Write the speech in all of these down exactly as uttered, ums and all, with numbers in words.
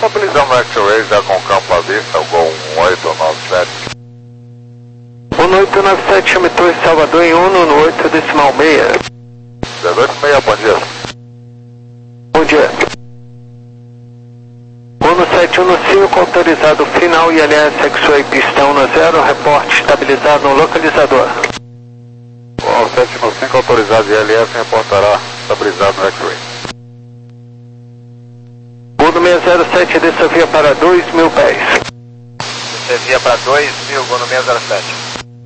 Estabilizando o X-Ray já com campo à vista, o Gol um oito nove sete. um oito nove sete, chame Torre Salvador em um no oito decimal meia. dezoito e meia, bom dia. Bom dia. um sete um cinco, autorizado final I L S X-Ray pistão no zero, reporte estabilizado no localizador. um sete um cinco, autorizado I L S, reportará estabilizado no X-Ray. Gol seis zero sete, descevia para dois mil pés. Descevia para dois mil, Gol seis zero sete.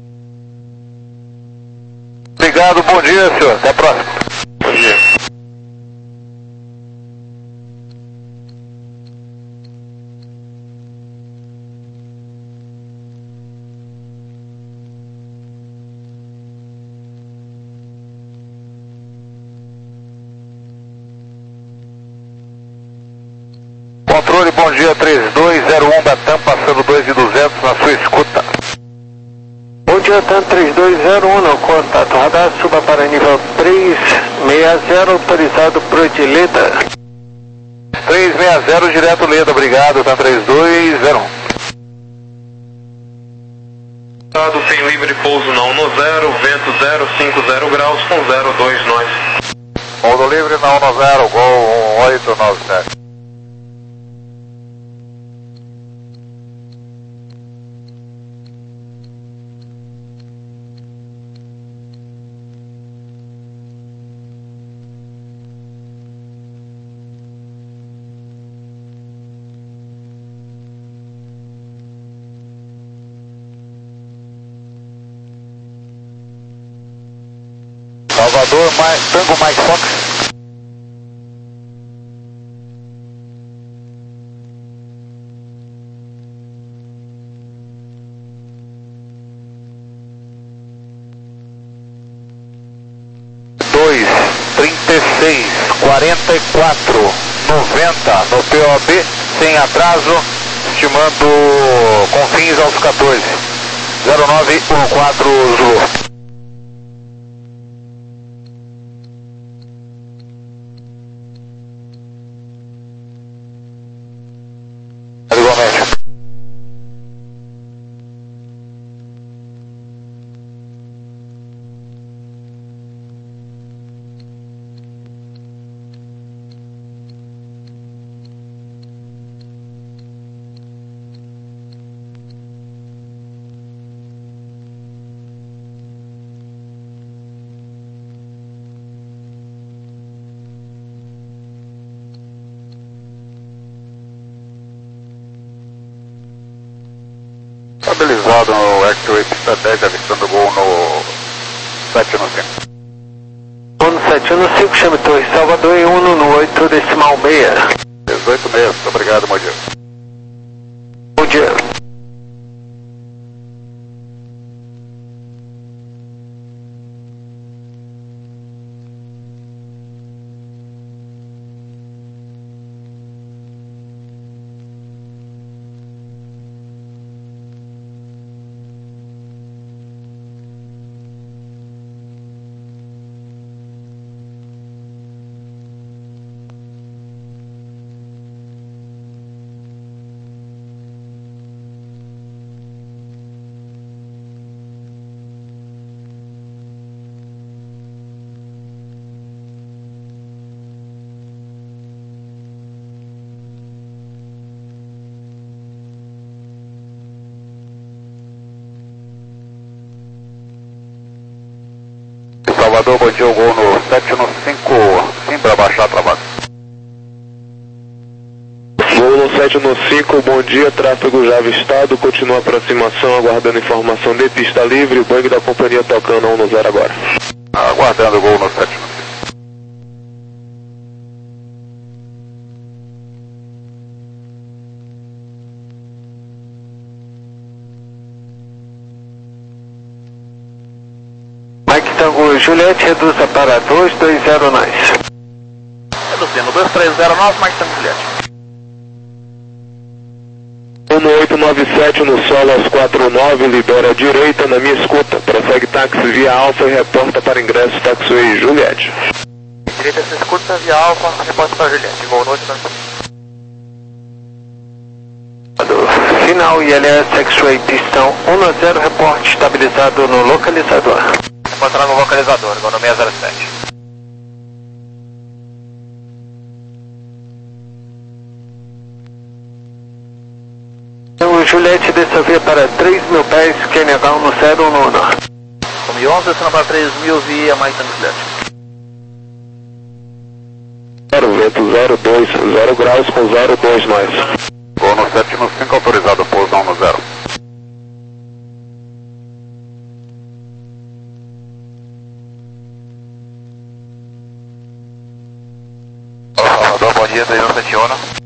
Obrigado, bom dia, senhor. Até a próxima. Bom dia. Controle, bom dia, três dois zero um da TAM, passando dois e duzentos na sua escuta. Bom dia, TAM três dois zero um, no contato radar, suba para nível três seis zero, autorizado pro de Leda. três seis zero, direto Leda, obrigado, TAM três dois zero um. Estado sem livre pouso não no zero, vento zero cinco zero graus com zero dois nós. Pouso livre não no zero, Gol um oito nove sete. Salvador, mais, Tango mais Fox. dois, trinta e seis, quarenta e quatro, noventa no P O B, sem atraso, estimando com fins aos quatorze. zero nove um quatro Zulu. Igualmente. Estabilizado no X-Ray pista dez, avistando o Gol no sete um cinco. um sete um cinco, chame Torre Salvador em um no oito decimal meia. dezoito meia, muito obrigado, bom dia. Bom dia. Salvador, bom dia, o Gol no sete um cinco, sim, para baixar trabalho. Gol no sete um cinco, bom dia, tráfego já avistado, continua a aproximação, aguardando informação de pista livre, o bang da companhia tocando um no zero agora. Aguardando o Gol no sete um cinco. Tango Juliette, reduza para dois dois zero nove. Reduzindo, dois três zero nove, Mike Tango Juliette. um oito nove sete no solo aos quatro nove, libera a direita na minha escuta, prossegue táxi via Alfa e reporta para ingresso Taxiway Juliette. Direita se escuta via Alfa, reporta para Juliette, Gol no oito nove sete. Final I L S X-Ray pistão um a zero, reporte estabilizado no localizador. Encontrar no localizador, igual no seis zero sete. O Juliette dessa via para três mil pés, Q N H um no zero um nono. Come onze, descendo para três mil via Mike Tango Juliette. zero, vento zero dois, zero graus com zero dois mais. Gol no sete no cinco, autorizado, pouso um no zero. Salvador, bom dia, três um sete um.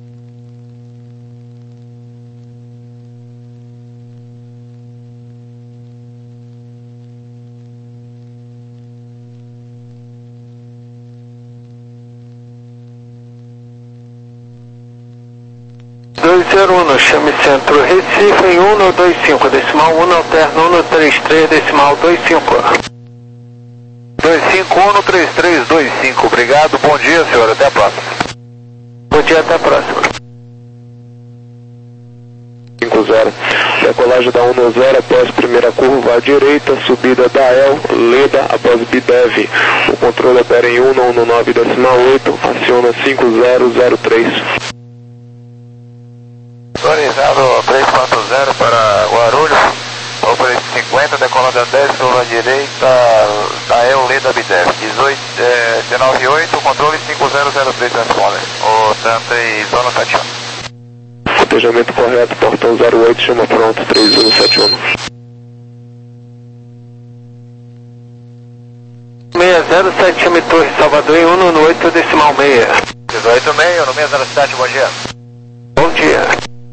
dois zero um, chame centro Recife em um no dois cinco, decimal um alterno um no três três, decimal dois cinco. dois cinco um no três três dois cinco, obrigado, bom dia senhor, até a próxima. Bom dia, até a próxima. cinco zero. Decolagem da um no zero após primeira curva à direita, subida da El, Leda após Bidev. O controle opera em um no um no nove decimal oito, aciona cinco zero zero três. Autorizado três quatro zero para Guarulhos, Opera cinquenta, decolando a dez, curva à direita, da El Leda Bidev. dezoito, é, dezenove oito, controle cinco zero zero três, transponder. O Santa e zona sete um. Cotejamento correto, portão zero oito, chama pronto, três um sete um. seis zero sete, chame Torre Salvador em um no oito decimal seis. dezoito meio, no seis zero sete, bom dia. Bom dia.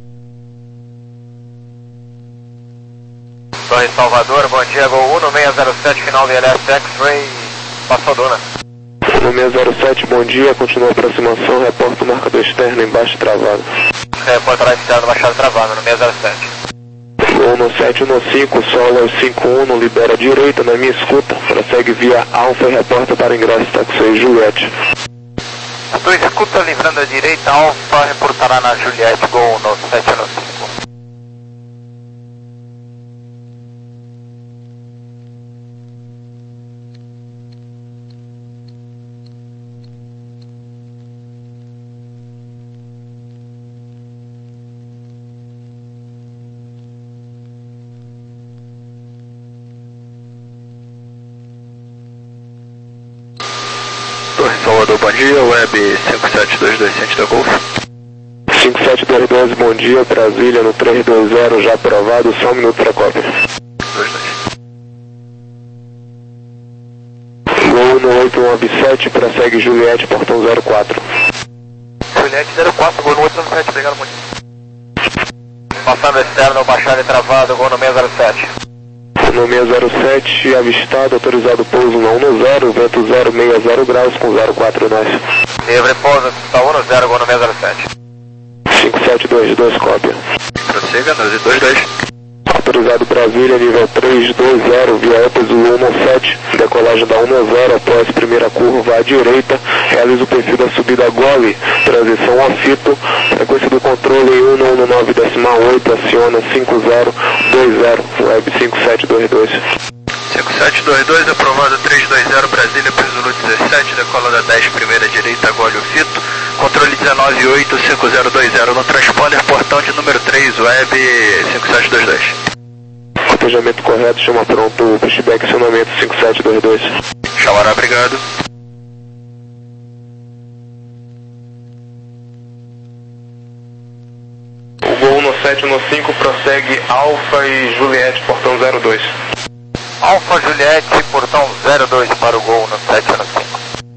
Torre Salvador, bom dia, Gol um no seis zero sete, final do I L S X-Ray, passou Duna. No seis zero sete, bom dia, continua a aproximação, reporta o marcador externo embaixo travado. Reportará externo, baixado travado, no seis zero sete. Gol no sete no cinco, solo cinco um, no libera direita, na minha escuta, prossegue via Alfa e reporta para ingresso táxi Juliette. A tua escuta livrando a direita, Alfa reportará na Juliette, Gol no sete no cinco. Salvador, bom dia, Web cinco sete dois dois sete da Golf. cinco sete dois dois, bom dia, Brasília no três dois zero, já aprovado, só um minuto para a cópia. dois dois. Gol no oito nove sete, prossegue Juliette, portão zero quatro. Juliette zero quatro, Gol no oito nove sete, obrigado muito. Passando externo, baixado e travado, Gol no seis zero sete. No seis zero sete, avistado, autorizado pouso no um no zero, vento zero seis zero graus com zero quatro nós. Livre pouso, está um no zero, Gol no seis zero sete. cinco sete dois dois, cópia. Prossiga, dois dois. Autorizado Brasília, nível três dois zero, via Opus um no sete, decolagem da um no zero após primeira curva à direita, realiza o perfil da subida Gole, transição a fito, frequência do controle em um no um no nove decimal oito, aciona cinco zero dois zero, web cinco sete dois dois. cinco sete dois dois, aprovado três dois zero, Brasília, Zulu dezessete, decola da dez, primeira direita, Gole o fito, controle dezenove oito, cinco zero dois zero no transponder, portão de número três, web cinco sete dois dois. Cotejamento correto, chama pronto, pushback, acionamento cinco sete dois dois. Chamará, obrigado. O Gol no sete no cinco, prossegue Alfa e Juliette, portão zero dois. Alfa Juliette, portão zero dois para o Gol no sete no cinco.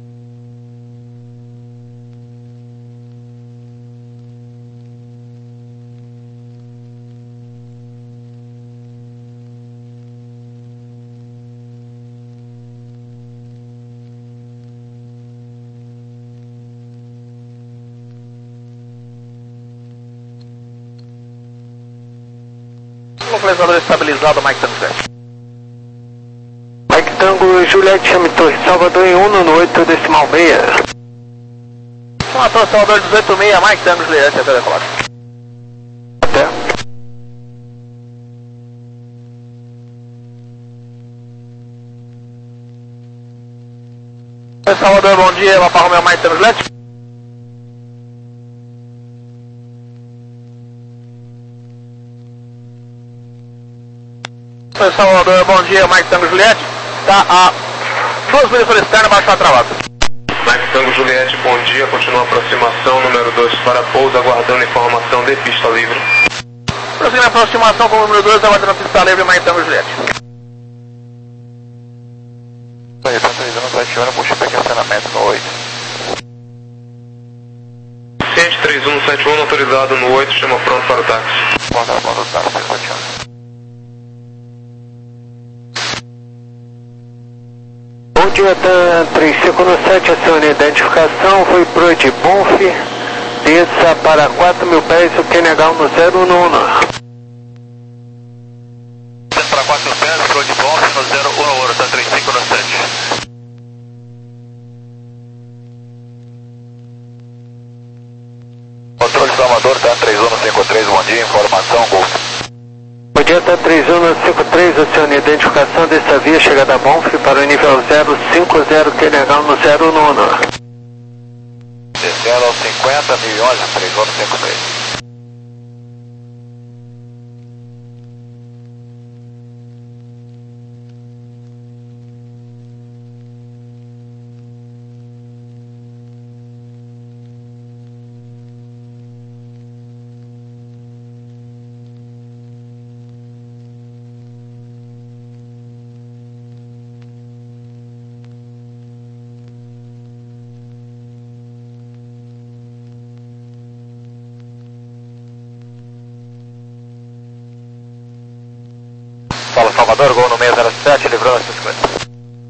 Localizador estabilizado, Mike Tango sete. Mike Tango, Juliette, chame Torre Salvador em um no oito decimal seis. Uma Torre Salvador dezoito seis, Mike Tango Juliette, até decolar. Até. Salvador, bom dia, Papa Romeo Mike Tango Juliette. Salvador, bom dia, Mike Tango Juliette. Tá a duas milhas por externa, baixo a travada. Mike Tango Juliette, bom dia, continua a aproximação, número dois para pouso, aguardando informação de pista livre. Prosseguindo a aproximação com o número dois, aguardando a pista livre, Mike Tango Juliette. Aí, tá três anos ativando, puxa para acionamento no oito. Ciente três um sete um, autorizado no oito, chama pronto para o táxi. Conta, conta o táxi, ativando. Bom dia, TAM três cinco sete, acione a identificação, foi pro de Bonf, desça para quatro mil pés, o Q N H no zero um um. Desça para quatro mil pés, pro de Bonf no zero um um, TAM três cinco sete. Controle Salvador, TAM três um cinco três, bom dia, informação, Gol. Bom dia, TAM três um cinco três, acione a identificação dessa via, chegada a Bonf para o nível zero cinco zero, Q N H no zero um um. Descendo aos cinquenta, mil e onze, três um cinco três. Fala Salvador, gol no seis zero sete, livrando a cinquenta.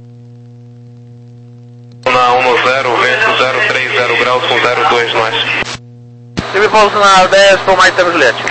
Na um zero, vento zero três zero graus com zero dois nós. Tive pouso na dez com Mike Tango Juliette.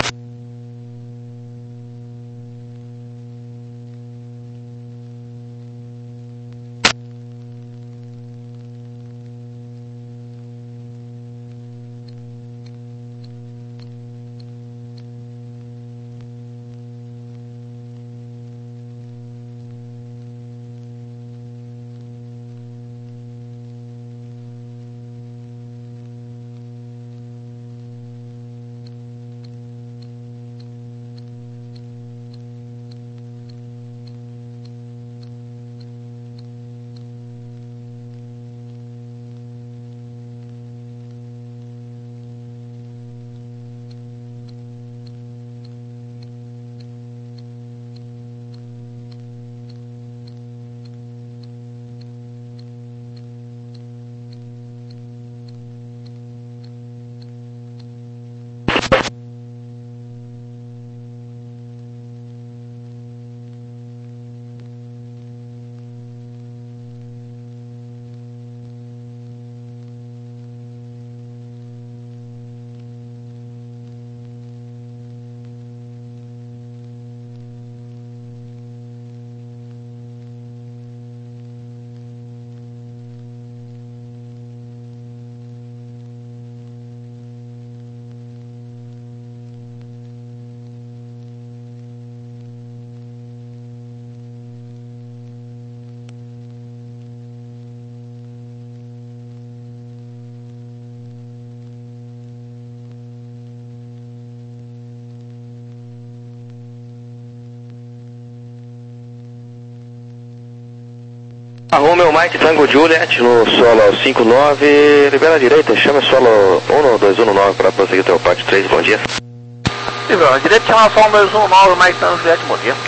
Romeo Mike Tango Juliet no solo cinco nove, libera a direita, chama solo um dois um nove para prosseguir o teu parte três, bom dia. Libera a direita, chama solo dois um nove, Mike Tango Juliette, bom dia.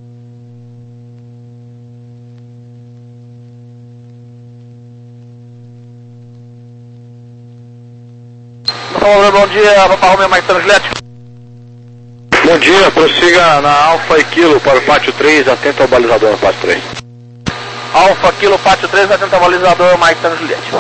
Bom dia, Papa Romeo Mike Tango Juliette. Bom dia, prossiga na Alfa e Kilo para o pátio três, atento ao balizador no pátio três. Alfa Kilo Pátio três, atento ao balizador, Mike Tango Juliette.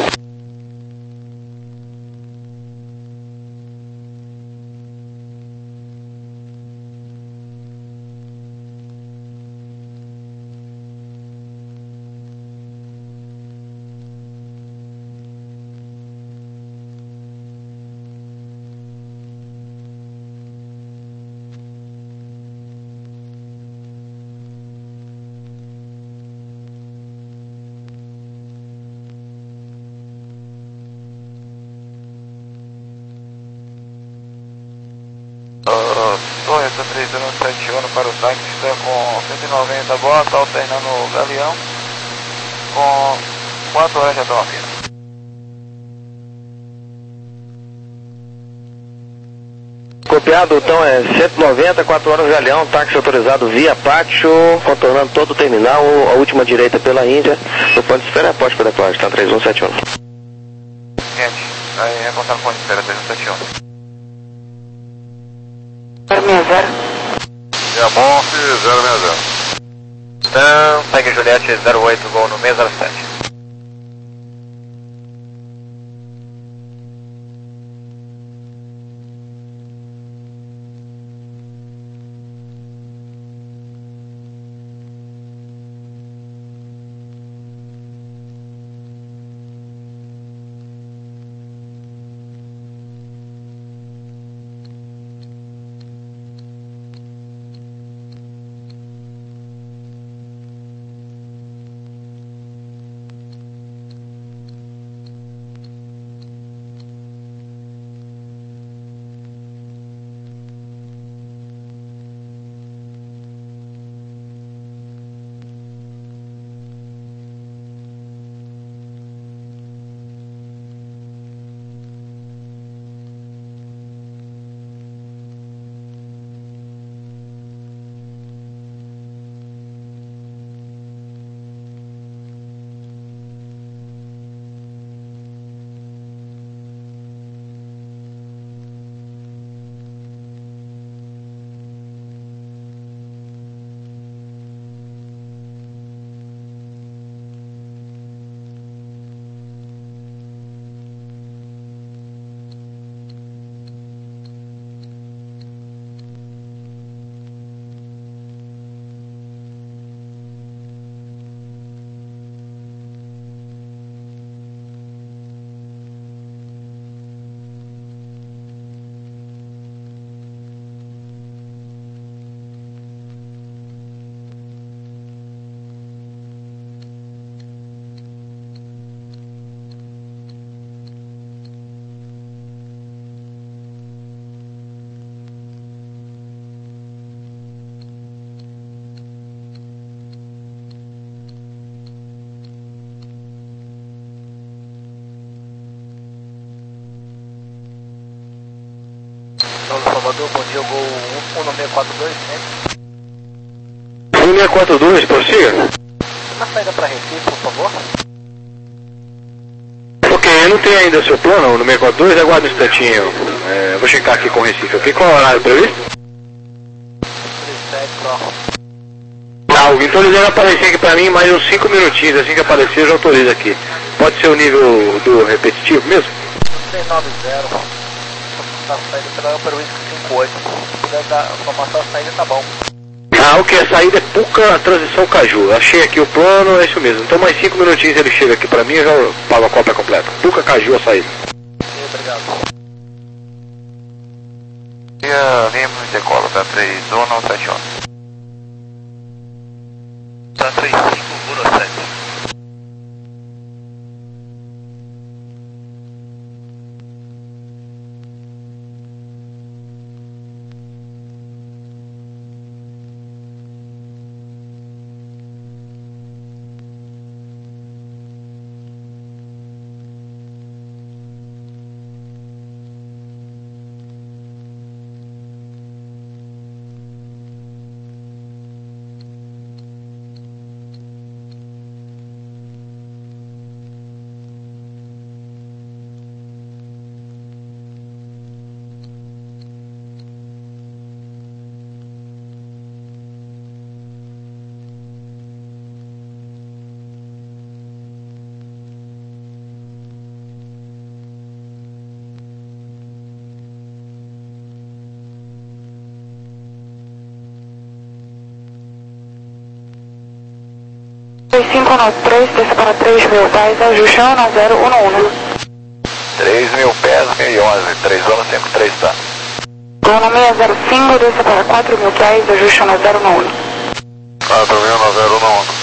dois zero um sete um para o táxi, está com cento e noventa volts, alternando o Galeão, com quatro horas já estão aqui. Copiado, então é cento e noventa, quatro horas Galeão, táxi autorizado via pátio, contornando todo o terminal, a última direita pela Índia, no ponto de espera, pode para decolar, está três um sete um. Gente, aí reportar no ponto de espera, três um sete um. zero seis zero. Diamante zero seis zero. Então, pegue Juliette zero oito, gol no seis zero sete. Salvador, bom dia, gol um nove quatro dois, né? um seis quatro dois, prossiga. Uma saída para Recife, por favor. Ok, eu não tenho ainda o seu plano, no seis quatro dois, aguarda um instantinho. É, vou checar aqui com o Recife, ok? Qual é o horário previsto? três sete, pro. Ah, então ele deve aparecer aqui pra mim mais uns cinco minutinhos, assim que aparecer eu já autorizo aqui. Pode ser o nível do repetitivo mesmo? seis nove zero, tá saindo pela Upper Whisky cinco oito, se puder dar a informação, a saída tá bom. Ah, ok, a saída é Puca, a transição Caju. Achei aqui o plano, é isso mesmo. Então mais cinco minutinhos ele chega aqui pra mim e eu já pago a cópia completa. Puca, Caju, a saída. Obrigado. E a Lima decola, tá três um sete um. Tá três cinco um sete. cinco nove três, desce para três mil pés, ajuste um zero um um. três mil pés, mil e onze, três um cinco três, tá? Plano seis zero cinco, desce para quatro mil pés, ajuste um zero um um. quatro mil, zero um um.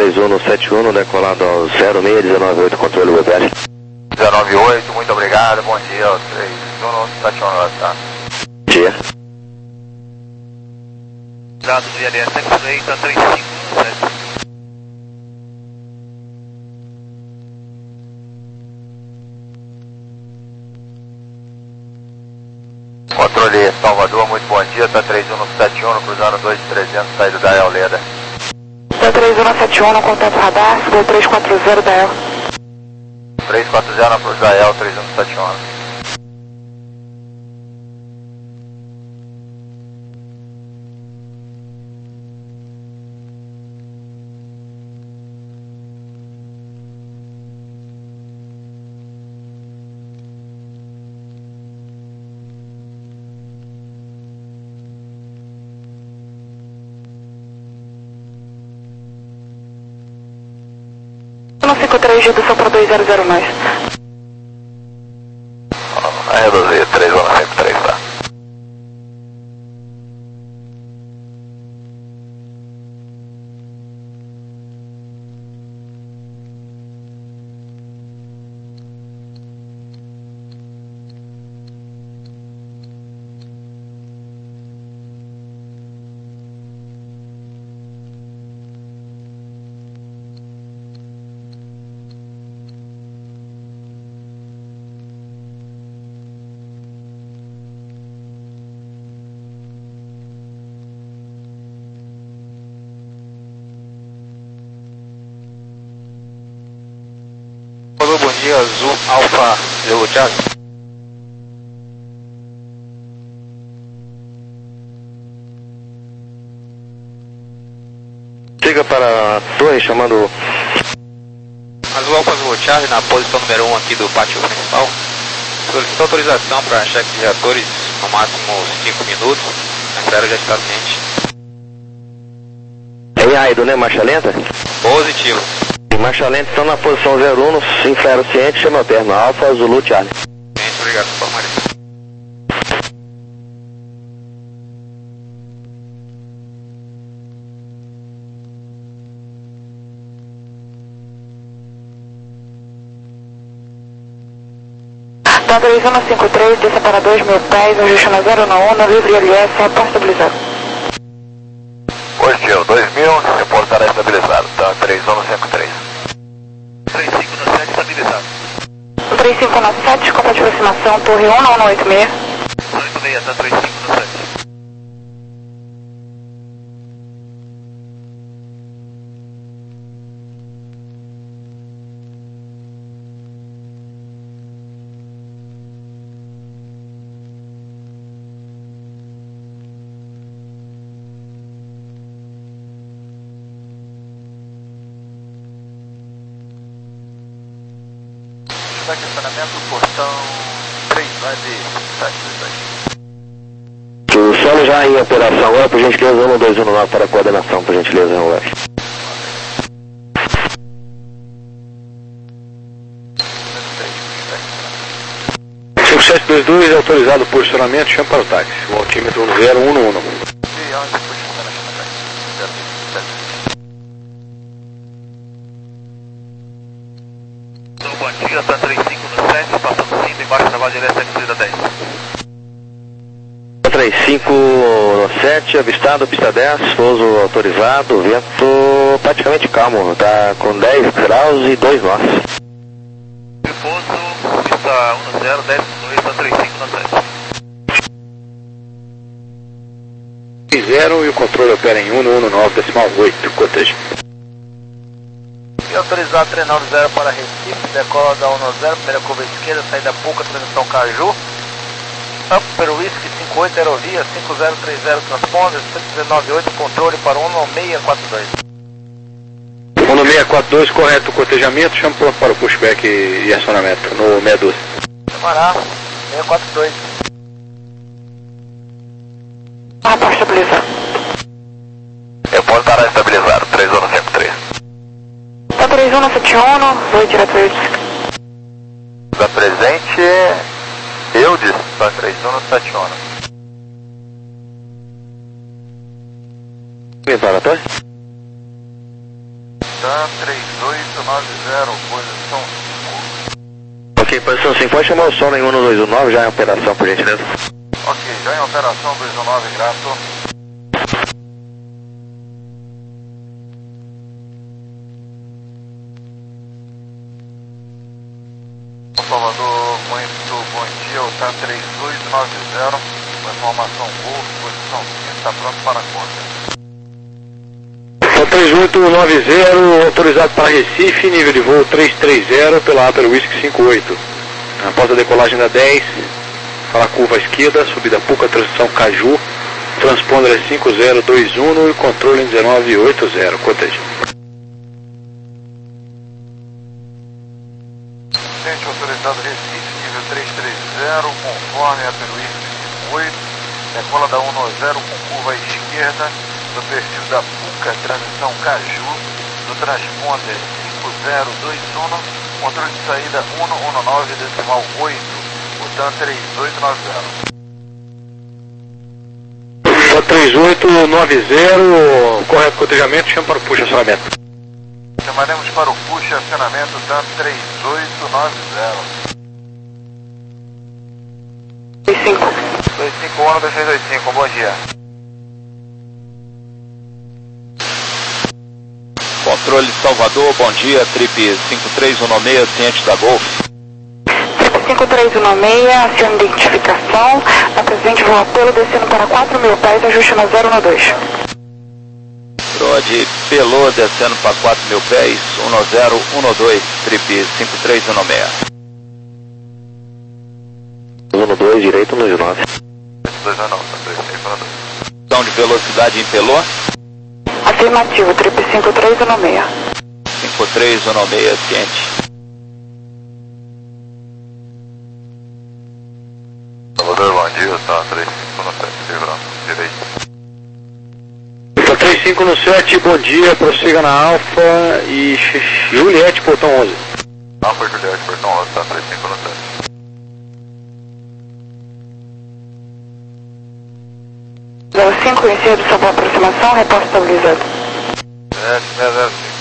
três um sete um, decolado ao zero seis um nove oito, controle U B S. dezenove oito, muito obrigado, bom dia, três um sete um, tá? Bom dia. Dados de L S X-Ray, tá três cinco um sete. Controle Salvador, muito bom dia, tá três um sete um, cruzando dois trezentos, saída da El Leda. Tá três um sete um, no contato radar, subiu três quatro zero da El. três quatro zero na cruz da El, três um sete um. cinco três, redução para dois zero zero mais. Vai reduzir, três um cinco três, tá? Bom dia, Azul Alfa, Zulu Thiago. Siga para a torre, chamando... Azul Alfa, Zulu Thiago, na posição número um aqui do pátio principal. Solicito autorização para cheque de reatores no máximo cinco minutos. A espera já está ciente. Em Aido, né? Marcha lenta? Positivo. Marcha lenta, estão na posição zero um, no infraero ciente, chama alterno, Alfa, Zulu, Charlie. Ciente, obrigado, por favor. Tá três um cinco três, desça para dois mil pés, ajuste na zero um, no livre L S, reporte estabilizado. Positivo, dois mil, reportará estabilizado, tá? três um cinco três. três cinco sete estabilizado. três cinco sete, copa de aproximação, torre um nove oito seis. oito seis, tá três cinco sete. Estacionamento, portão três, vai de sete, sete. O solo já em operação agora, por gentileza, um dois um nove para a coordenação, por gentileza, U F. cinco sete dois dois, autorizado o posicionamento, chama para o táxi. O altímetro zero um um. Bom dia, tá três cinco sete, passando cinco, embaixo da vaga direta da dez. três cinco sete, avistado, pista dez, pouso autorizado, vento praticamente calmo, tá com dez graus e dois nós. Pouso, pista um zero, dez dois, tá três cinco sete. zero e o controle opera em um um nove decimal oito, cortejo. E autorizado três nove zero para Recife, decola da um zero, primeira curva esquerda, saída Puca, transmissão Caju. Upper Whisky cinco oito, aerovia, cinco zero três zero transponder, cento e nove oito, controle para um seis quatro dois. um seis quatro dois, correto o cotejamento, chama para o pushback e acionamento no seis doze. Chamará, seis quatro dois. Reporte estabilizado. Reportará estabilizado, três um cinco três. Tá três um sete um, dois direto Da presente, Eudes, tá três um sete um. Me para a torre? TAM três oito nove zero, posição cinco. Ok, posição cinco, pode chamar o som em um dois um nove, já em operação, por gentileza. Ok, já em operação dois um nove, grato. Salvador, muito bom dia, o TAM três oito nove zero, com informação Golf, posição cinco, está pronto para a conta. três oito nove zero, autorizado para Recife, nível de voo três três zero, pela Apple Whisky cinco oito. Após a decolagem da dez, para a curva esquerda, subida Puca, transição Caju, transponder é cinco zero dois um e controle em dezenove oitenta, cortejo. Gente, autorizado Recife, nível três três zero, conforme a Peruísmo cinco oito, decola da um zero com curva esquerda, do perfil da Puca, transição Caju, do transponder cinco zero dois um, controle de saída um um nove, decimal oito, o TAM três oito nove zero. três oito nove zero, correto cotejamento, chama para o push acionamento. Chamaremos para o push acionamento TAM três oito nove zero. dois cinco. dois cinco um dois seis dois cinco, bom dia. Controle Salvador, bom dia, trip cinco três um seis, ciente da Golf. cinco três um seis, acione identificação, apresente voo Apelo, descendo para quatro mil pés, ajuste na zero um dois. De Pelô, descendo para quatro mil pés, um zero um dois, trip cinco três um seis. um dois, direito, um nove. dois um nove, três seis um dois. Então de velocidade em Pelô? Afirmativo, trip cinco três um seis. cinco três um seis, ciente. Salvador, bom dia, TAM três cinco um sete, livrando, direito. três cinco sete, bom dia, prossiga na Alfa e Juliette, portão onze. Alfa Juliette, portão onze, TAM três cinco um sete. zero cinco, inicia de sua aproximação, reposto estabilizado. sete seis zero cinco.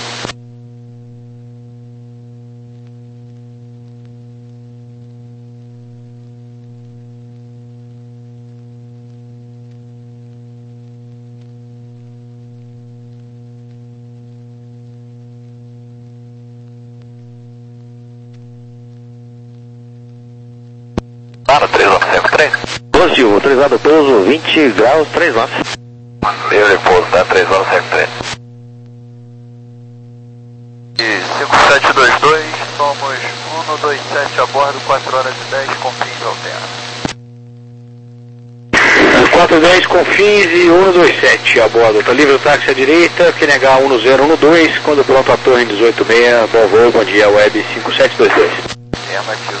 Para três nove cinco três. Positivo, autorizado pouso vinte graus, três nove. Livre pouso, tá? três nove cinco três. E cinco sete dois dois, somos um dois sete a bordo, quatro horas e dez, confins alterna. quatro dez com fins e um dois sete a bordo. Está livre o táxi à direita, Q N H um zero um dois, quando pronto a torre dezoito seis, bom voo, bom dia, web cinco sete dois dois. Afirmativo.